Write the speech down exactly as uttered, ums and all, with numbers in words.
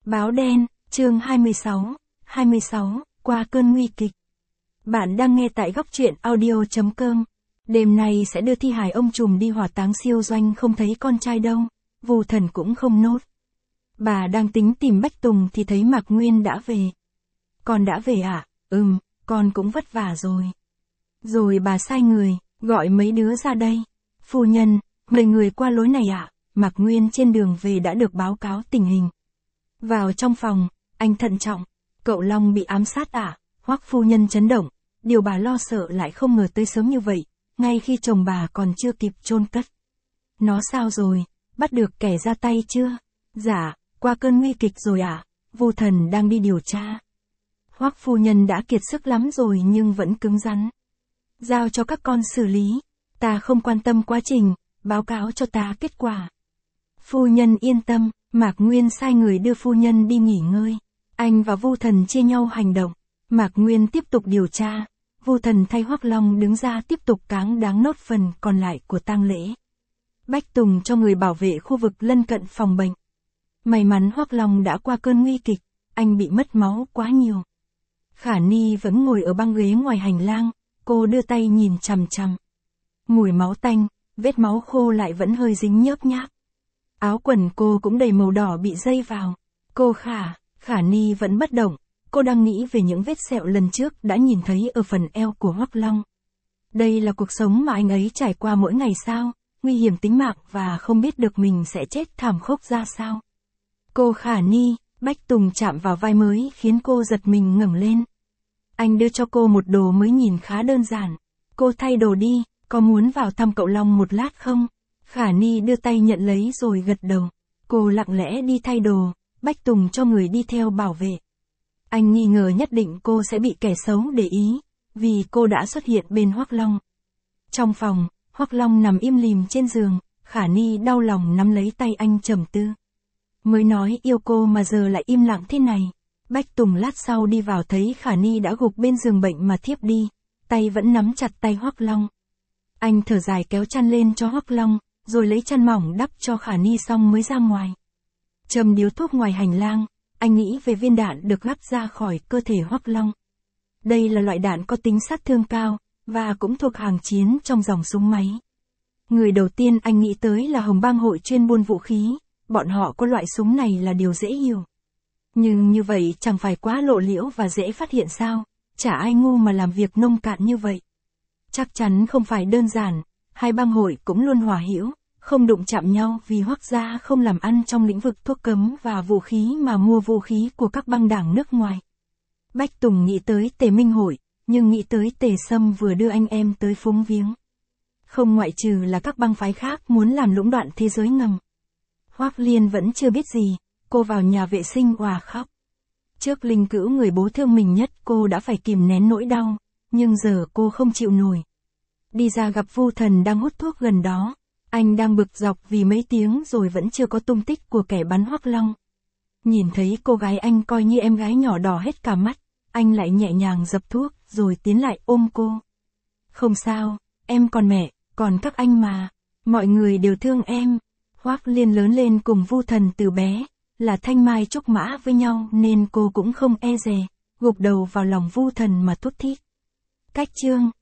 Báo đen, chương hai mươi sáu, hai mươi sáu, qua cơn nguy kịch. Bạn đang nghe tại góc truyện audio chấm com. Đêm nay sẽ đưa thi hài ông trùm đi hỏa táng siêu doanh không thấy con trai đâu, Vu Thần cũng không nốt. Bà đang tính tìm Bách Tùng thì thấy Mạc Nguyên đã về. Con đã về à? Ừm, con cũng vất vả rồi. Rồi bà sai người, gọi mấy đứa ra đây. Phu nhân, mời người qua lối này ạ. À? Mạc Nguyên trên đường về đã được báo cáo tình hình. Vào trong phòng, anh thận trọng. Cậu Long bị ám sát à? Hoắc phu nhân chấn động. Điều bà lo sợ lại không ngờ tới sớm như vậy, ngay khi chồng bà còn chưa kịp chôn cất. Nó sao rồi? Bắt được kẻ ra tay chưa? Dạ, qua cơn nguy kịch rồi ạ. À? Vu Thần đang đi điều tra. Hoắc phu nhân đã kiệt sức lắm rồi nhưng vẫn cứng rắn. Giao cho các con xử lý. Ta không quan tâm quá trình, báo cáo cho ta kết quả. Phu nhân yên tâm, Mạc Nguyên sai người đưa phu nhân đi nghỉ ngơi. Anh và Vu Thần chia nhau hành động. Mạc Nguyên tiếp tục điều tra. Vu Thần thay Hoắc Long đứng ra tiếp tục cáng đáng nốt phần còn lại của tang lễ. Bách Tùng cho người bảo vệ khu vực lân cận phòng bệnh. May mắn Hoắc Long đã qua cơn nguy kịch, anh bị mất máu quá nhiều. Khả Ni vẫn ngồi ở băng ghế ngoài hành lang, cô đưa tay nhìn chằm chằm. Mùi máu tanh, vết máu khô lại vẫn hơi dính nhớp nháp. Áo quần cô cũng đầy màu đỏ bị dây vào. Cô Khả, Khả Ni vẫn bất động, cô đang nghĩ về những vết sẹo lần trước đã nhìn thấy ở phần eo của Hoắc Long. Đây là cuộc sống mà anh ấy trải qua mỗi ngày sao, nguy hiểm tính mạng và không biết được mình sẽ chết thảm khốc ra sao. Cô Khả Ni, Bách Tùng chạm vào vai mới khiến cô giật mình ngẩng lên. Anh đưa cho cô một đồ mới nhìn khá đơn giản. Cô thay đồ đi, có muốn vào thăm cậu Long một lát không? Khả Ni đưa tay nhận lấy rồi gật đầu. Cô lặng lẽ đi thay đồ, Bách Tùng cho người đi theo bảo vệ. Anh nghi ngờ nhất định cô sẽ bị kẻ xấu để ý, vì cô đã xuất hiện bên Hoắc Long. Trong phòng, Hoắc Long nằm im lìm trên giường, Khả Ni đau lòng nắm lấy tay anh trầm tư. Mới nói yêu cô mà giờ lại im lặng thế này. Bách Tùng lát sau đi vào thấy Khả Ni đã gục bên giường bệnh mà thiếp đi, tay vẫn nắm chặt tay Hoắc Long. Anh thở dài kéo chăn lên cho Hoắc Long, rồi lấy chăn mỏng đắp cho Khả Ni xong mới ra ngoài. Châm điếu thuốc ngoài hành lang, anh nghĩ về viên đạn được gắp ra khỏi cơ thể Hoắc Long. Đây là loại đạn có tính sát thương cao, và cũng thuộc hàng chiến trong dòng súng máy. Người đầu tiên anh nghĩ tới là Hồng Bang hội chuyên buôn vũ khí, bọn họ có loại súng này là điều dễ hiểu. Nhưng như vậy chẳng phải quá lộ liễu và dễ phát hiện sao, chả ai ngu mà làm việc nông cạn như vậy. Chắc chắn không phải đơn giản, hai bang hội cũng luôn hòa hữu, không đụng chạm nhau vì Hoắc gia không làm ăn trong lĩnh vực thuốc cấm và vũ khí mà mua vũ khí của các băng đảng nước ngoài. Bách Tùng nghĩ tới Tề Minh hội, nhưng nghĩ tới Tề Sâm vừa đưa anh em tới phúng viếng. Không ngoại trừ là các băng phái khác muốn làm lũng đoạn thế giới ngầm. Hoắc Liên vẫn chưa biết gì, cô vào nhà vệ sinh òa khóc. Trước linh cữu người bố thương mình nhất cô đã phải kìm nén nỗi đau, nhưng giờ cô không chịu nổi. Đi ra gặp Vu Thần đang hút thuốc gần đó, anh đang bực dọc vì mấy tiếng rồi vẫn chưa có tung tích của kẻ bắn Hoắc Long. Nhìn thấy cô gái anh coi như em gái nhỏ đỏ hết cả mắt, anh lại nhẹ nhàng dập thuốc rồi tiến lại ôm cô. Không sao, em còn mẹ, còn các anh mà, mọi người đều thương em. Hoắc Liên lớn lên cùng Vu Thần từ bé, là thanh mai trúc mã với nhau nên cô cũng không e dè, gục đầu vào lòng Vu Thần mà thút thít. Cách chương